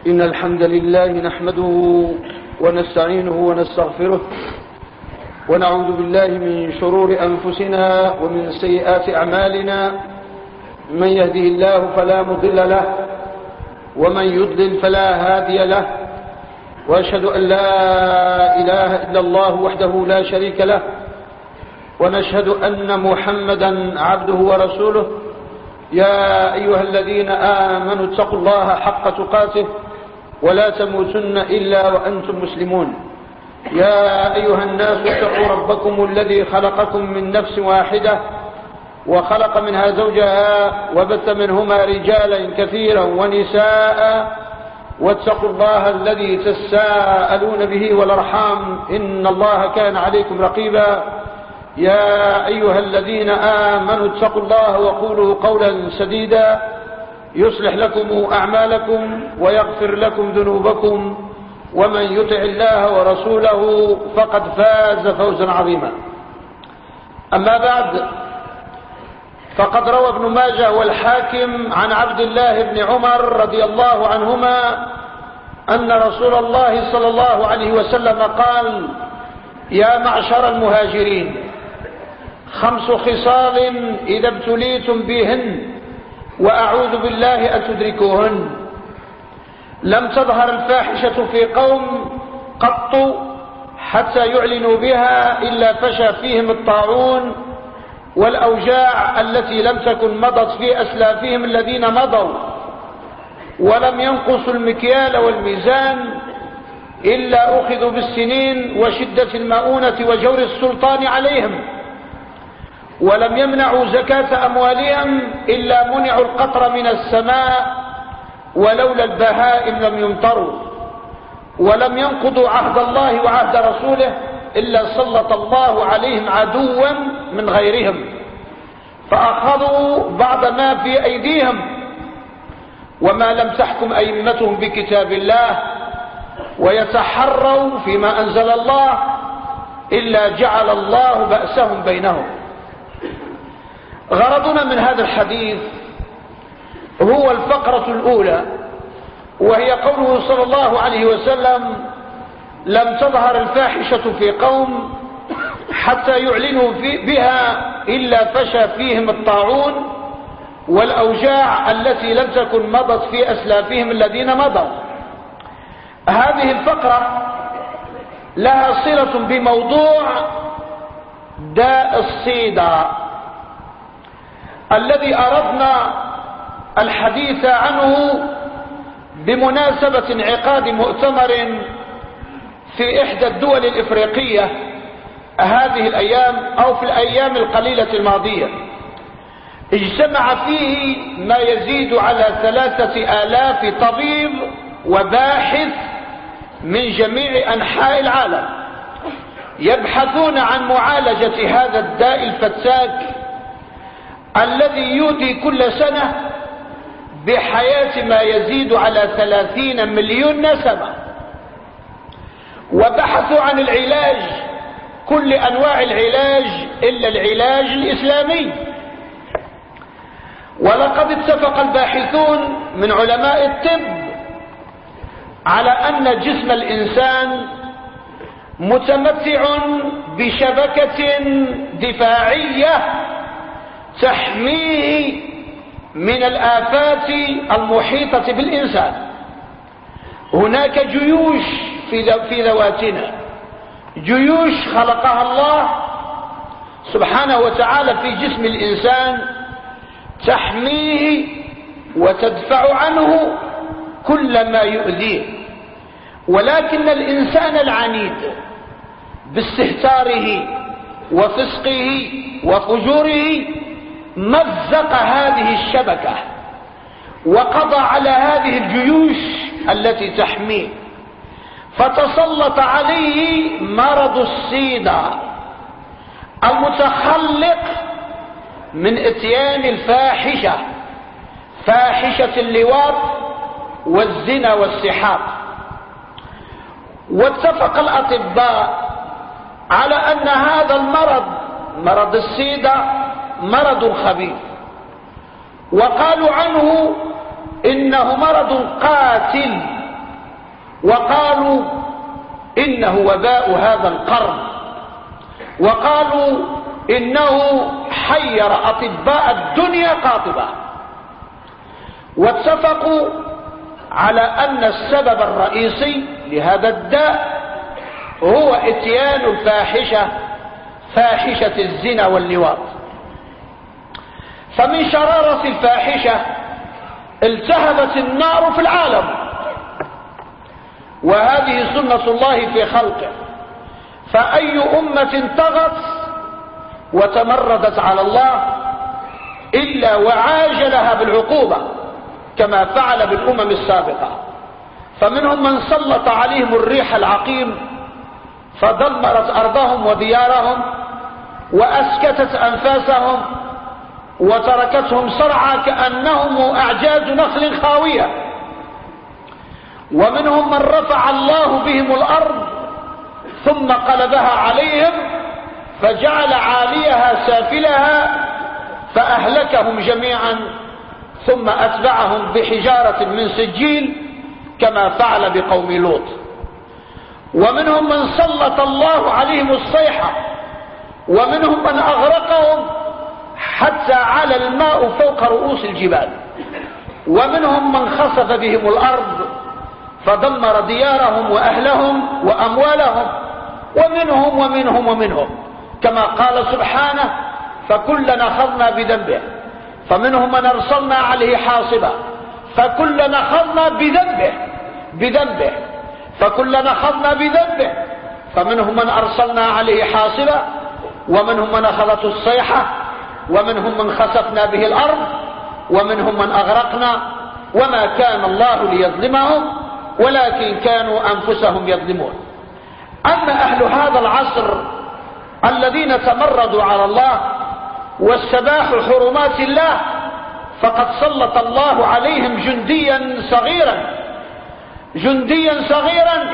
إن الحمد لله نحمده ونستعينه ونستغفره ونعوذ بالله من شرور أنفسنا ومن سيئات أعمالنا. من يهده الله فلا مضل له ومن يضلل فلا هادي له، وأشهد أن لا إله إلا الله وحده لا شريك له، ونشهد أن محمدا عبده ورسوله. يا أيها الذين آمنوا اتقوا الله حق تقاته ولا تموتن إلا وأنتم مسلمون. يا أيها الناس اتقوا ربكم الذي خلقكم من نفس واحدة وخلق منها زوجها وبث منهما رجالا كثيرا ونساء، واتقوا الله الذي تساءلون به والأرحام إن الله كان عليكم رقيبا. يا أيها الذين آمنوا اتقوا الله وقولوا قولا سديدا يصلح لكم أعمالكم ويغفر لكم ذنوبكم، ومن يطع الله ورسوله فقد فاز فوزا عظيما. أما بعد، فقد روى ابن ماجه والحاكم عن عبد الله بن عمر رضي الله عنهما أن رسول الله صلى الله عليه وسلم قال: يا معشر المهاجرين، 5 خصال إذا ابتليتم بهن وأعوذ بالله أن تدركوهن. لم تظهر الفاحشة في قوم قط حتى يعلنوا بها إلا فشى فيهم الطاعون والأوجاع التي لم تكن مضت في أسلافهم الذين مضوا، ولم ينقصوا المكيال والميزان إلا أخذوا بالسنين وشدة المؤونة وجور السلطان عليهم، ولم يمنعوا زكاة أموالهم إلا منعوا القطر من السماء، ولولا البهائم لم يمطروا، ولم ينقضوا عهد الله وعهد رسوله إلا سلط الله عليهم عدوا من غيرهم فأخذوا بعض ما في أيديهم، وما لم تحكم أئمتهم بكتاب الله ويتحروا فيما أنزل الله إلا جعل الله بأسهم بينهم. غرضنا من هذا الحديث هو الفقرة الأولى، وهي قوله صلى الله عليه وسلم: لم تظهر الفاحشة في قوم حتى يعلنوا بها إلا فشى فيهم الطاعون والأوجاع التي لم تكن مضت في أسلافهم الذين مضوا. هذه الفقرة لها صلة بموضوع داء الصيدا الذي أردنا الحديث عنه بمناسبة انعقاد مؤتمر في إحدى الدول الإفريقية هذه الأيام أو في الأيام القليلة الماضية. اجتمع فيه ما يزيد على 3000 طبيب وباحث من جميع أنحاء العالم يبحثون عن معالجة هذا الداء الفتاك الذي يودي كل سنة بحياة ما يزيد على 30 مليون نسمة. وبحثوا عن العلاج، كل أنواع العلاج إلا العلاج الإسلامي. ولقد اتفق الباحثون من علماء الطب على أن جسم الإنسان متمتع بشبكة دفاعية تحميه من الآفات المحيطة بالإنسان. هناك جيوش في ذواتنا، جيوش خلقها الله سبحانه وتعالى في جسم الإنسان تحميه وتدفع عنه كل ما يؤذيه. ولكن الإنسان العنيد باستهتاره وفسقه وفجوره مزق هذه الشبكة وقضى على هذه الجيوش التي تحميه، فتسلط عليه مرض الصيدا المتخلق من اتيان الفاحشة، فاحشة اللواط والزنا والسحاق. واتفق الأطباء على أن هذا المرض، مرض الصيدا، مرض خبيث، وقالوا عنه إنه مرض قاتل وقالوا إنه وباء هذا القرن، وقالوا إنه حير أطباء الدنيا قاطبة، واتفقوا على أن السبب الرئيسي لهذا الداء هو اتيان الفاحشة، فاحشة الزنا واللواط. فمن شرارة الفاحشة التهبت النار في العالم، وهذه سنة الله في خلقه، فأي أمة طغت وتمردت على الله إلا وعاجلها بالعقوبة كما فعل بالأمم السابقة. فمنهم من سلط عليهم الريح العقيم فدمرت أرضهم وديارهم وأسكتت أنفاسهم وتركتهم صرعى كأنهم أعجاز نخل خاوية. ومنهم من رفع الله بهم الأرض ثم قلبها عليهم فجعل عاليها سافلها فأهلكهم جميعا، ثم أتبعهم بحجارة من سجيل كما فعل بقوم لوط. ومنهم من سلط الله عليهم الصيحة، ومنهم من أغرقهم حتى على الماء فوق رؤوس الجبال، ومنهم من خسف بهم الأرض فدمر ديارهم وأهلهم وأموالهم، ومنهم ومنهم ومنهم كما قال سبحانه فكلنا أخذنا بذنبه، فمنهم من أرسلنا عليه حاصبا، فكلنا أخذنا بذنبه فكلنا أخذنا بذنبه، فمنهم من أرسلنا عليه حاصبا، ومنهم من أخذته الصيحة، ومنهم من خسفنا به الأرض، ومنهم من أغرقنا، وما كان الله ليظلمهم ولكن كانوا أنفسهم يظلمون. أما أهل هذا العصر الذين تمردوا على الله واستباحوا حرمات الله فقد سلط الله عليهم جنديا صغيرا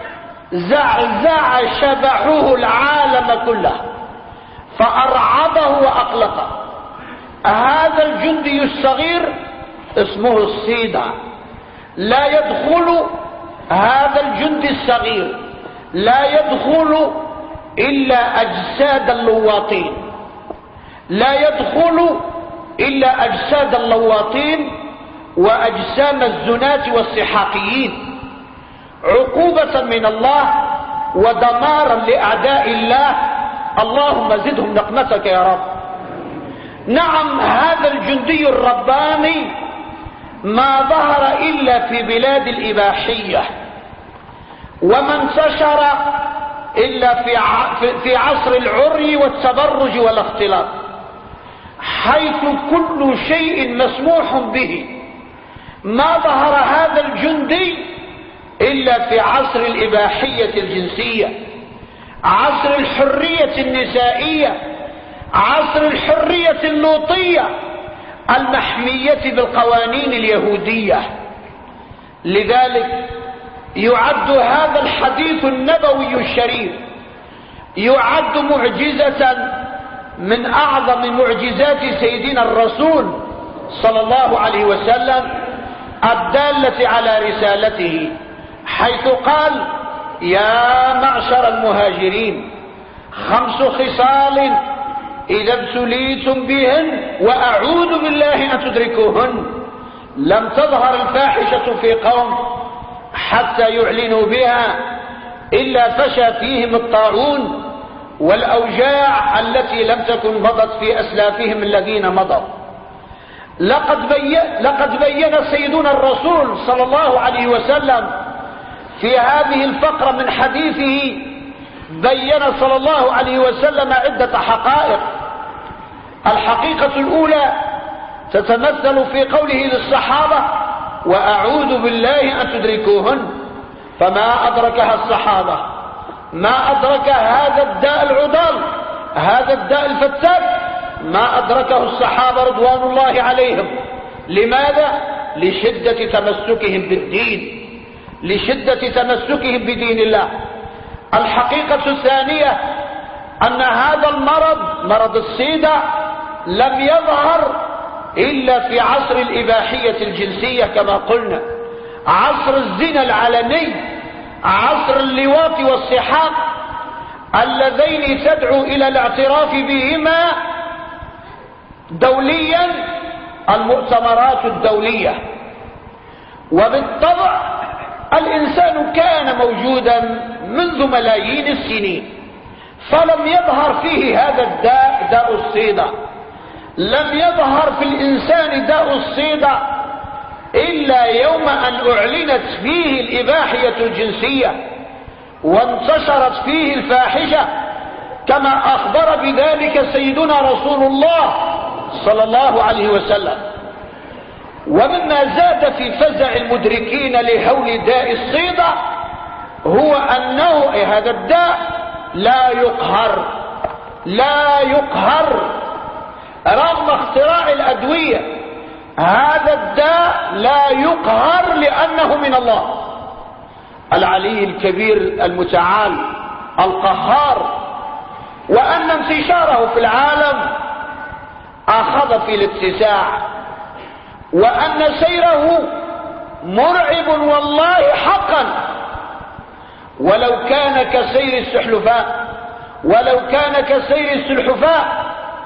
زعزع شبحه العالم كله فأرعبه وأقلقه. هذا الجندي الصغير اسمه الصيدة. لا يدخل هذا الجندي الصغير لا يدخل إلا أجساد اللواطين، لا يدخل إلا أجساد اللواطين وأجسام الزناة والسحاقيين، عقوبة من الله ودمارا لأعداء الله. اللهم زدهم نقمتك يا رب. نعم، هذا الجندي الرباني ما ظهر إلا في بلاد الإباحية، وما انتشر إلا في عصر العري والتبرج والاختلاط، حيث كل شيء مسموح به. ما ظهر هذا الجندي إلا في عصر الإباحية الجنسية، عصر الحرية النسائية، عصر الحرية اللوطية المحمية بالقوانين اليهودية. لذلك يعد هذا الحديث النبوي الشريف يعد معجزة من أعظم معجزات سيدنا الرسول صلى الله عليه وسلم الدالة على رسالته، حيث قال يا معشر المهاجرين 5 خصال إذا ابتليتم بهن وأعوذ بالله أن تدركوهن. لم تظهر الفاحشة في قوم حتى يعلنوا بها إلا فشى فيهم الطاعون والأوجاع التي لم تكن مضت في أسلافهم الذين مضوا. لقد بين سيدنا الرسول صلى الله عليه وسلم في هذه الفقرة من حديثه، بين صلى الله عليه وسلم عدة حقائق. الحقيقة الأولى تتمثل في قوله للصحابة وأعوذ بالله أن تدركوهن، فما أدركها الصحابة، ما أدرك هذا الداء العضال، هذا الداء الفتاك، ما أدركه الصحابة رضوان الله عليهم. لماذا؟ لشدة تمسكهم بالدين، لشدة تمسكهم بدين الله. الحقيقة الثانية أن هذا المرض، مرض السيدة، لم يظهر إلا في عصر الإباحية الجنسية كما قلنا، عصر الزنا العلني عصر اللواط والسحاق اللذين تدعو إلى الاعتراف بهما دوليا المؤتمرات الدولية. وبالطبع الإنسان كان موجودا منذ ملايين السنين، فلم يظهر فيه هذا الداء، داء الصيدة. لم يظهر في الإنسان داء الصيدة إلا يوم أن أعلنت فيه الإباحية الجنسية وانتشرت فيه الفاحشة، كما أخبر بذلك سيدنا رسول الله صلى الله عليه وسلم. ومما زاد في فزع المدركين لهول داء الصيدة هو أنه هذا الداء لا يقهر رغم اختراع الأدوية. هذا الداء لا يقهر لأنه من الله العلي الكبير المتعال القهار، وأن انتشاره في العالم أخذ في الاتساع، وأن سيره مرعب والله حقا. ولو كان كسير السلحفاء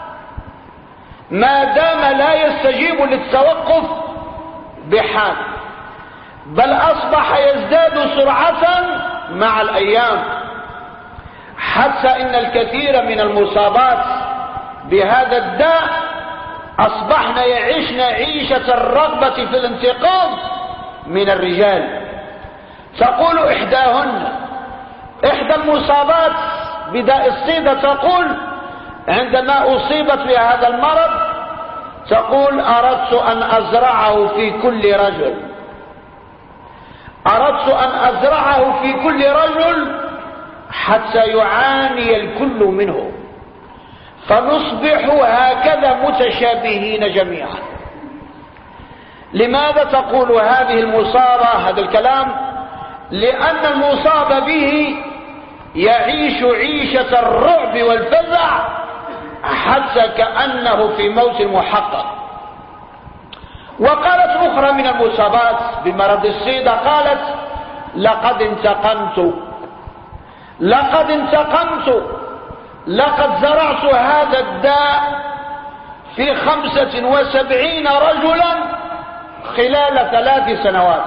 ما دام لا يستجيب للتوقف بحال، بل أصبح يزداد سرعة مع الأيام، حتى إن الكثير من المصابات بهذا الداء أصبحن يعيشن عيشة الرغبة في الانتقام من الرجال. تقول إحدى المصابات بداء الصيدة تقول عندما أصيبت بهذا المرض تقول أردت أن أزرعه في كل رجل حتى يعاني الكل منه، فنصبح هكذا متشابهين جميعا. لماذا تقول هذه المصابة هذا الكلام؟ لأن المصاب به يعيش عيشة الرعب والفزع حتى كأنه في موت محقق. وقالت أخرى من المصابات بمرض الصيدة قالت لقد انتقمت، لقد زرعت هذا الداء في 75 رجلا خلال 3 سنوات.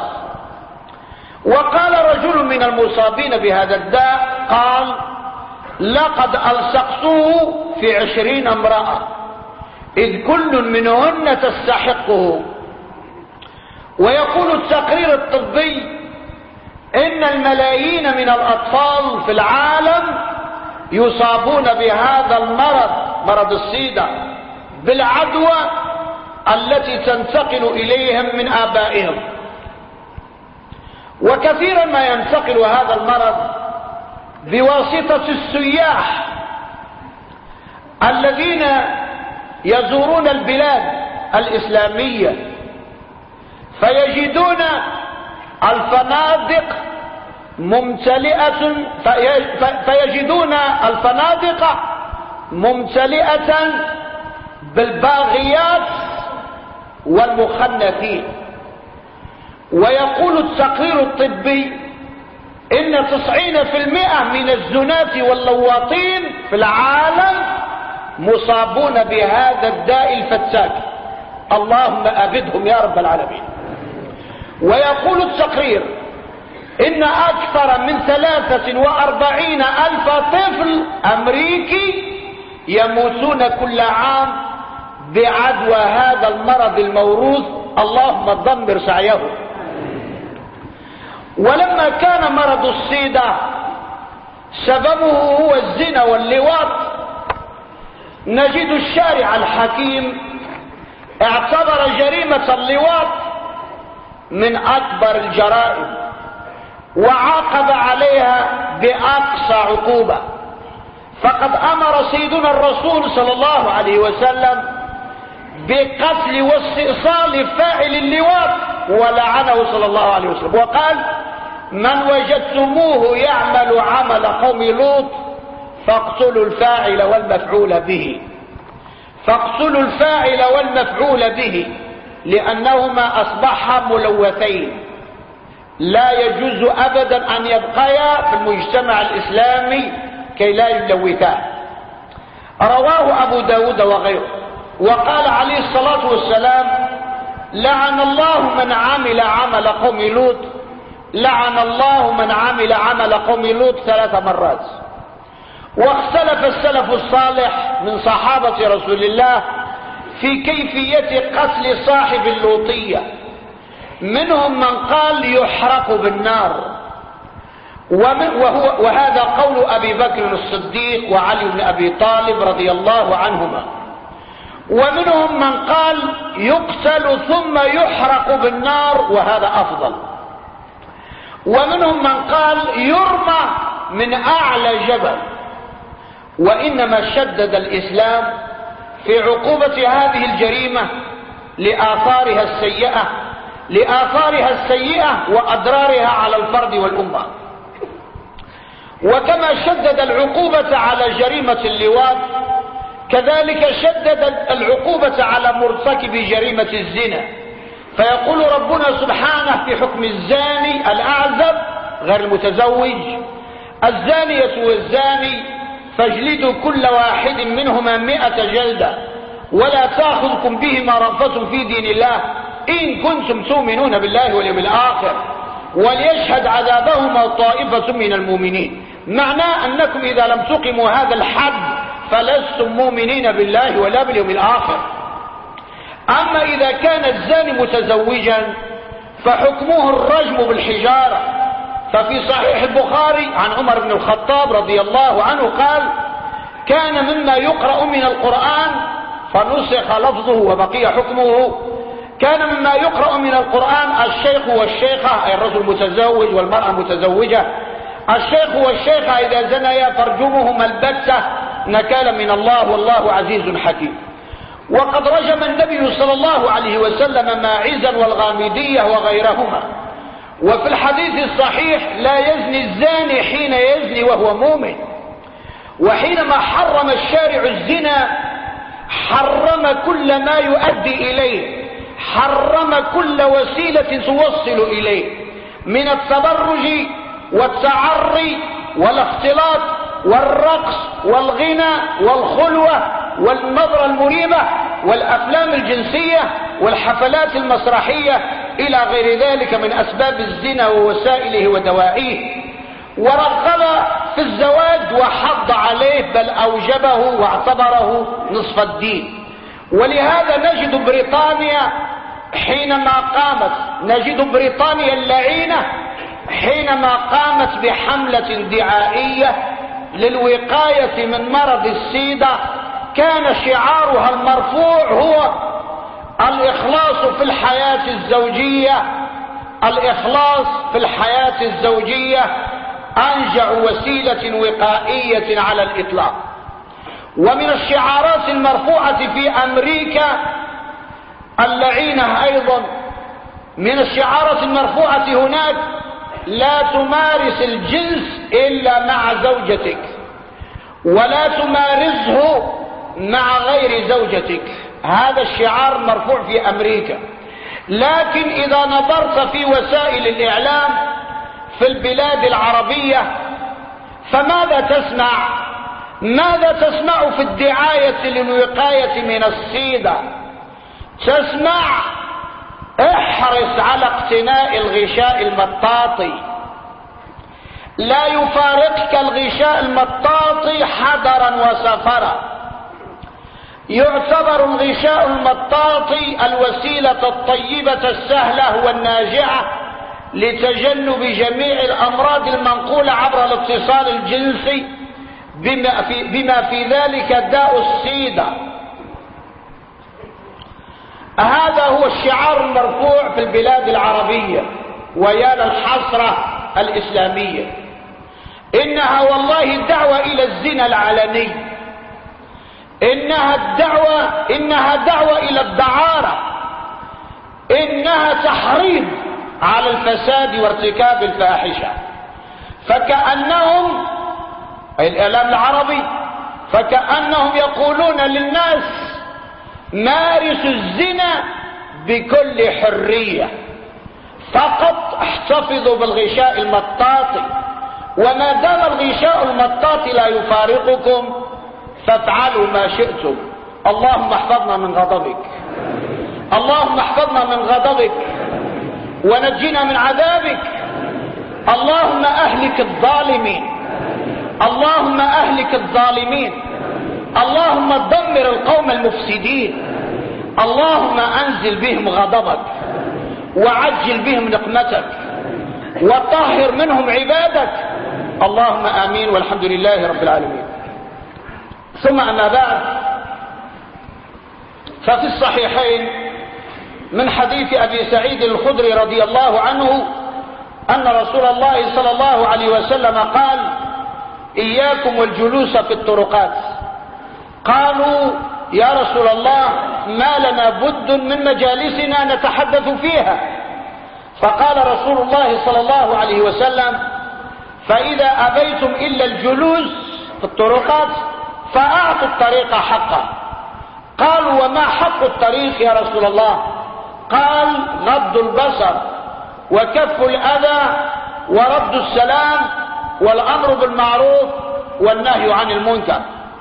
وقال رجل من المصابين بهذا الداء قال لقد ألصقته في 20 امرأة إذ كل منهن تستحقه. ويقول التقرير الطبي إن الملايين من الأطفال في العالم يصابون بهذا المرض، مرض الصيدة، بالعدوى التي تنتقل إليهم من آبائهم. وكثيرا ما ينتقل هذا المرض بواسطة السياح الذين يزورون البلاد الإسلامية فيجدون الفنادق ممتلئة بالباغيات والمخنثين. ويقول التقرير الطبي إن 90% من الزناة واللواطين في العالم مصابون بهذا الداء الفتاك، اللهم أبدهم يا رب العالمين. ويقول التقرير إن أكثر من 43,000 طفل أمريكي يموتون كل عام بعدوى هذا المرض الموروث، اللهم دمر سعيهم. ولما كان مرض الصيدة سببه هو الزنا واللواط، نجد الشارع الحكيم اعتبر جريمة اللواط من أكبر الجرائم وعاقب عليها بأقصى عقوبة. فقد أمر سيدنا الرسول صلى الله عليه وسلم بقتل واستئصال فاعل اللواط ولعنه صلى الله عليه وسلم، وقال من وجدتموه يعمل عمل قوم لوط فاقتلوا الفاعل والمفعول به لأنهما أصبحا ملوثين. لا يجوز أبدا أن يبقيا في المجتمع الإسلامي كي لا يلوثاه. رواه أبو داود وغيره. وقال عليه الصلاة والسلام: لعن الله من عمل عمل قوم لوط، لعن الله من عمل عمل قوم لوط 3 مرات. واختلف السلف الصالح من صحابة رسول الله في كيفية قتل صاحب اللوطية. منهم من قال يحرق بالنار، وهذا قول أبي بكر الصديق وعلي بن أبي طالب رضي الله عنهما. ومنهم من قال يقتل ثم يحرق بالنار، وهذا أفضل. ومنهم من قال يرمى من أعلى جبل. وإنما شدد الإسلام في عقوبة هذه الجريمة لآثارها السيئة وأضرارها على الفرد والأمة. وكما شدد العقوبة على جريمة اللواط، كذلك شدد العقوبة على مرتكب جريمة الزنا. فيقول ربنا سبحانه في حكم الزاني الأعزب غير المتزوج: الزانية والزاني فاجلدوا كل واحد منهما 100 جلدة ولا تأخذكم بهما رأفة في دين الله إن كنتم تؤمنون بالله واليوم الآخر وليشهد عذابهما طائفة من المؤمنين. معناه أنكم إذا لم تقيموا هذا الحد فلستم مؤمنين بالله ولا باليوم الآخر. أما إذا كان الزاني متزوجا فحكمه الرجم بالحجارة. ففي صحيح البخاري عن عمر بن الخطاب رضي الله عنه قال: كان مما يقرأ من القرآن فنسخ لفظه وبقي حكمه، كان مما يقرأ من القرآن الشيخ والشيخة، أي الرجل المتزوج والمرأة المتزوجة، الشيخ والشيخة إذا زنيا فارجمهما البتة نكالا من الله والله عزيز حكيم. وقد رجم النبي صلى الله عليه وسلم ماعزا والغامدية وغيرهما. وفي الحديث الصحيح: لا يزني الزاني حين يزني وهو مؤمن. وحينما حرم الشارع الزنا حرم كل ما يؤدي إليه، حرم كل وسيلة توصل إليه من التبرج والتعري والاختلاط والرقص والغنى والخلوة والنظرة المريبة والأفلام الجنسية والحفلات المسرحية إلى غير ذلك من أسباب الزنا ووسائله ودواعيه. ورغب في الزواج وحض عليه بل أوجبه واعتبره نصف الدين. ولهذا نجد بريطانيا اللعينة حينما قامت بحملة دعائية للوقاية من مرض السيدة كان شعارها المرفوع هو الإخلاص في الحياة الزوجية. الإخلاص في الحياة الزوجية أنجع وسيلة وقائية على الإطلاق. ومن الشعارات المرفوعة في أمريكا اللعينة أيضا. من الشعارات المرفوعة هناك: لا تمارس الجنس إلا مع زوجتك ولا تمارسه مع غير زوجتك. هذا الشعار مرفوع في أمريكا. لكن إذا نظرت في وسائل الإعلام في البلاد العربية فماذا تسمع؟ ماذا تسمع في الدعاية للوقاية من السيدة؟ تسمع: احرص على اقتناء الغشاء المطاطي، لا يفارقك الغشاء المطاطي حذرا وسفرا. يعتبر الغشاء المطاطي الوسيلة الطيبة السهلة والناجعة لتجنب جميع الأمراض المنقولة عبر الاتصال الجنسي بما في ذلك داء السيدة. هذا هو الشعار المرفوع في البلاد العربية، ويا للحسرة الإسلامية. إنها والله دعوة إلى الزنا العلني، إنها دعوة إلى الدعارة، إنها تحريض على الفساد وارتكاب الفاحشة. فكأنهم أي الإعلام العربي فكأنهم يقولون للناس: مارسوا الزنا بكل حرية، فقط احتفظوا بالغشاء المطاط، وما دام الغشاء المطاط لا يفارقكم فافعلوا ما شئتم. اللهم احفظنا من غضبك، اللهم احفظنا من غضبك ونجنا من عذابك. اللهم اهلك الظالمين، اللهم اهلك الظالمين، اللهم دمر القوم المفسدين، اللهم انزل بهم غضبك وعجل بهم نقمتك وطهر منهم عبادك. اللهم امين والحمد لله رب العالمين. ثم اما بعد، ففي الصحيحين من حديث ابي سعيد الخدري رضي الله عنه ان رسول الله صلى الله عليه وسلم قال: اياكم والجلوس في الطرقات. قالوا: يا رسول الله، ما لنا بد من مجالسنا نتحدث فيها. فقال رسول الله صلى الله عليه وسلم: فإذا أبيتم إلا الجلوس في الطرقات فأعطوا الطريق حقه. قالوا: وما حق الطريق يا رسول الله؟ قال: غض البصر وكف الأذى ورد السلام والأمر بالمعروف والنهي عن المنكر.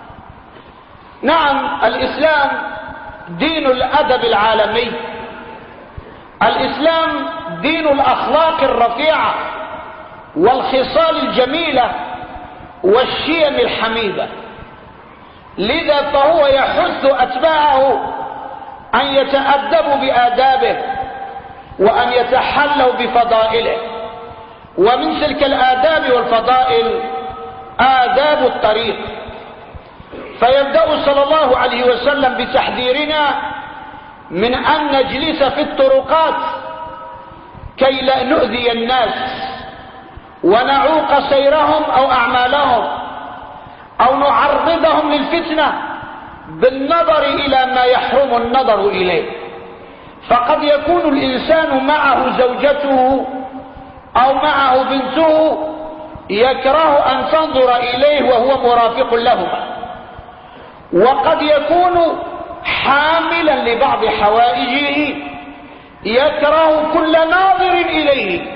نعم، الإسلام دين الأدب العالمي، الإسلام دين الأخلاق الرفيعة والخصال الجميلة والشيم الحميدة. لذا فهو يحث أتباعه أن يتأدبوا بآدابه وأن يتحلوا بفضائله. ومن تلك الآداب والفضائل آداب الطريق. فيبدأ صلى الله عليه وسلم بتحذيرنا من أن نجلس في الطرقات كي لا نؤذي الناس ونعوق سيرهم أو أعمالهم أو نعرضهم للفتنة بالنظر إلى ما يحرم النظر إليه. فقد يكون الإنسان معه زوجته أو معه بنته يكره أن تنظر إليه وهو مرافق لهما، وقد يكون حاملا لبعض حوائجه يكره كل ناظر إليه،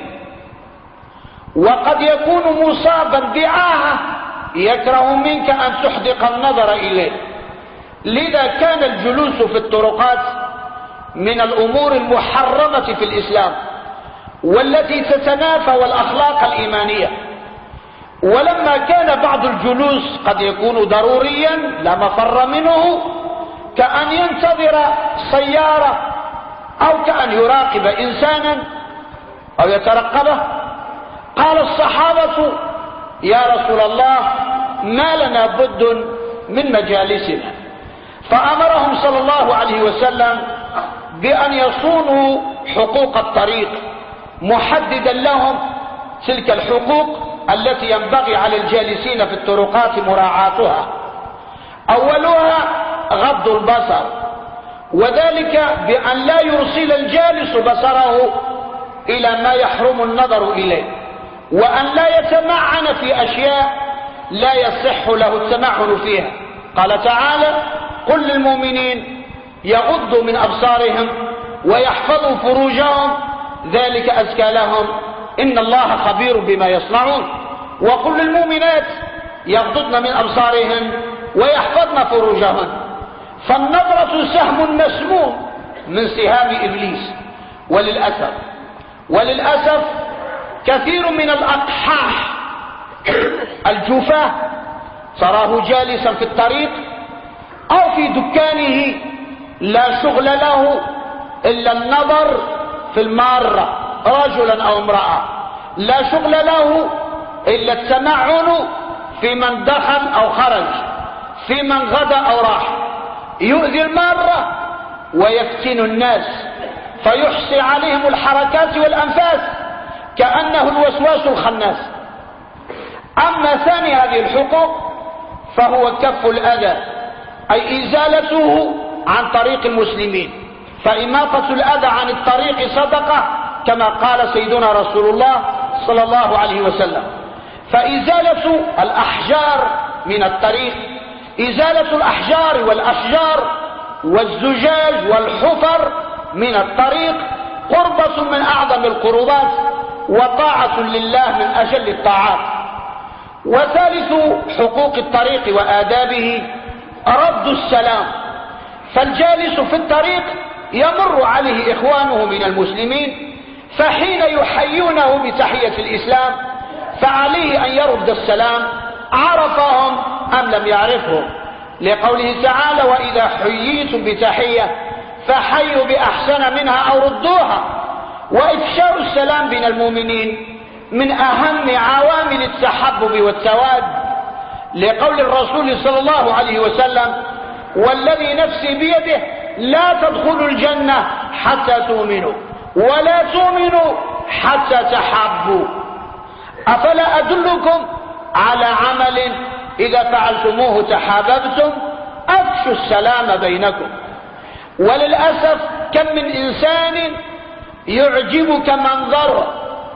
وقد يكون مصابا بعاهة يكره منك أن تحدق النظر إليه. لذا كان الجلوس في الطرقات من الأمور المحرمة في الإسلام والتي تتنافى والأخلاق الإيمانية. ولما كان بعض الجلوس قد يكون ضروريا لا مفر منه، كأن ينتظر سيارة أو كأن يراقب إنسانا أو يترقبه، قال الصحابة: يا رسول الله، ما لنا بد من مجالسنا. فأمرهم صلى الله عليه وسلم بأن يصونوا حقوق الطريق، محددا لهم تلك الحقوق التي ينبغي على الجالسين في الطرقات مراعاتها. أولها غض البصر، وذلك بأن لا يرسل الجالس بصره إلى ما يحرم النظر إليه، وأن لا يتمعن في أشياء لا يصح له التمعن فيها. قال تعالى: قل للمؤمنين يغضوا من أبصارهم ويحفظوا فروجهم ذلك أزكى لهم إن الله خبير بما يصنعون. وقل للمؤمنات يغضضن من أبصارهن ويحفظن فروجهن. فالنظرة سهم مسموم من سهام إبليس. وللأسف كثير من الأقحاح الجفاة تراه جالسا في الطريق أو في دكانه لا شغل له إلا النظر في المارة، رجلا أو امرأة، لا شغل له إلا التمعن في من دخل أو خرج، في من غدا أو راح، يؤذي المارة ويفتن الناس فيحصي عليهم الحركات والأنفاس كأنه الوسواس الخناس. أما ثاني هذه الحقوق فهو كف الأذى، أي إزالته عن طريق المسلمين. فإماطة الأذى عن الطريق صدقة كما قال سيدنا رسول الله صلى الله عليه وسلم. فإزالة الأحجار من الطريق، إزالة الأحجار والأشجار والزجاج والحفر من الطريق قربة من أعظم القربات وطاعة لله من أجل الطاعات. وثالث حقوق الطريق وآدابه رد السلام، فالجالس في الطريق يمر عليه إخوانه من المسلمين، فحين يحيونه بتحية الإسلام فعليه أن يرد السلام عرفهم أم لم يعرفهم، لقوله تعالى: وإذا حييتم بتحية فحيوا بأحسن منها أو ردوها. وإفشاء السلام بين المؤمنين من أهم عوامل التحبب والتواد، لقول الرسول صلى الله عليه وسلم: والذي نفسي بيده لا تدخلوا الجنة حتى تؤمنوا ولا تؤمنوا حتى تحبوا. أفلا أدلكم على عمل إذا فعلتموه تحاببتم؟ أفشوا السلام بينكم. وللأسف كم من إنسان يعجبك منظره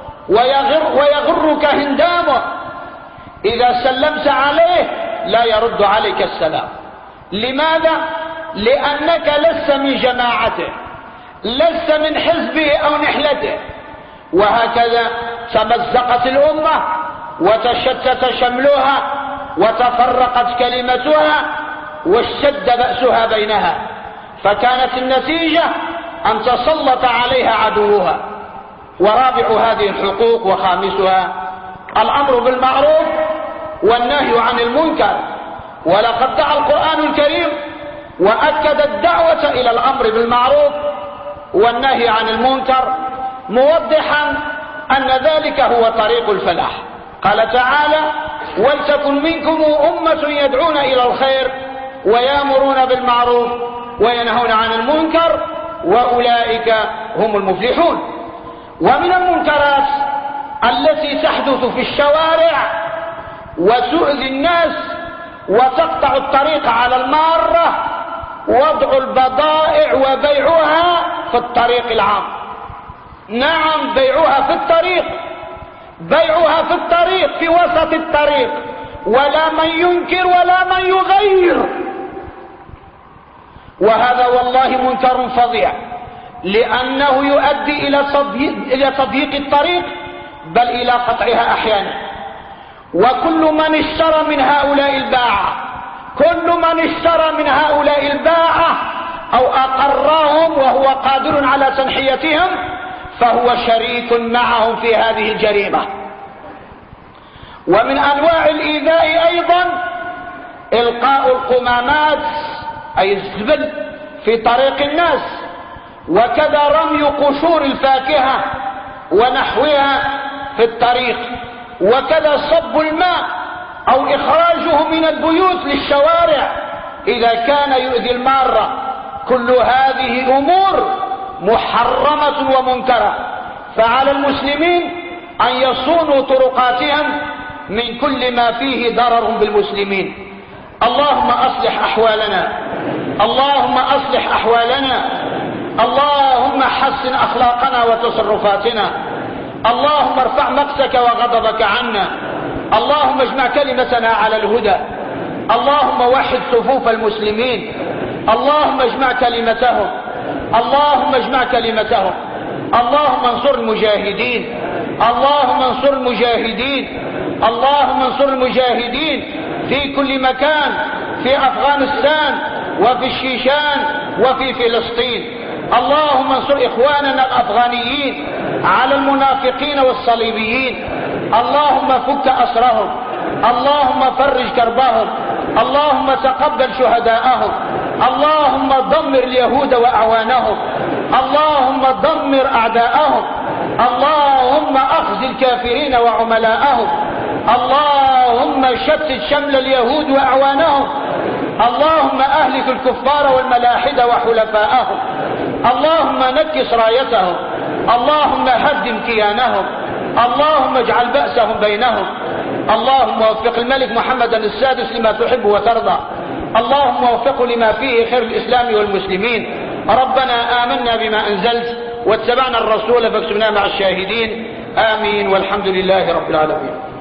ويغرك هندامه، إذا سلمت عليه لا يرد عليك السلام. لماذا؟ لأنك لست من جماعته، لست من حزبه أو نحلته. وهكذا تمزقت الأمة وتشتت شملها وتفرقت كلمتها واشتد بأسها بينها، فكانت النتيجة أن تسلط عليها عدوها. ورابع هذه الحقوق وخامسها الأمر بالمعروف والنهي عن المنكر. ولقد دعا القرآن الكريم وأكد الدعوة إلى الأمر بالمعروف والنهي عن المنكر، موضحا أن ذلك هو طريق الفلاح. قال تعالى: ولتكن منكم أمة يدعون إلى الخير ويأمرون بالمعروف وينهون عن المنكر وأولئك هم المفلحون. ومن المنكرات التي تحدث في الشوارع وتؤذي الناس وتقطع الطريق على المارة وضع البضائع وبيعها في الطريق العام. نعم، بيعها في الطريق، بيعها في الطريق، في وسط الطريق، ولا من ينكر ولا من يغير. وهذا والله منكر فظيع، لأنه يؤدي إلى تضييق الطريق، بل إلى قطعها أحيانا. وكل من اشترى من هؤلاء الباعة، كل من اشترى من هؤلاء الباعة أو أقرهم وهو قادر على تنحيتهم فهو شريك معهم في هذه الجريمة. ومن أنواع الإيذاء أيضا إلقاء القمامات أي الزبل في طريق الناس، وكذا رمي قشور الفاكهة ونحوها في الطريق، وكذا صب الماء أو إخراجه من البيوت للشوارع إذا كان يؤذي المارة. كل هذه أمور محرمة ومنكرة، فعلى المسلمين أن يصونوا طرقاتهم من كل ما فيه ضرر بالمسلمين. اللهم أصلح أحوالنا، اللهم أصلح أحوالنا، اللهم حسن أخلاقنا وتصرفاتنا، اللهم ارفع مقتك وغضبك عنا، اللهم اجمع كلمتنا على الهدى، اللهم وحد صفوف المسلمين، اللهم اجمع كلمتهم، اللهم اجمع كلمتهم، اللهم انصر المجاهدين، اللهم انصر المجاهدين، اللهم انصر المجاهدين في كل مكان، في أفغانستان وفي الشيشان وفي فلسطين. اللهم انصر إخواننا الأفغانيين على المنافقين والصليبيين، اللهم فك أسرهم، اللهم فرج كربهم، اللهم تقبل شهداءهم، اللهم دمر اليهود وأعوانهم، اللهم دمر أعداءهم، اللهم أخزي الكافرين وعملاءهم، اللهم شتت شمل اليهود وأعوانهم، اللهم أهلك الكفار والملاحدة وحلفاءهم، اللهم نكس رايتهم، اللهم هدم كيانهم، اللهم اجعل بأسهم بينهم، اللهم وفق الملك محمد السادس لما تحب وترضى، اللهم وفقه لما فيه خير الإسلام والمسلمين. ربنا آمنا بما أنزلت واتبعنا الرسول فاكتبنا مع الشاهدين. آمين والحمد لله رب العالمين.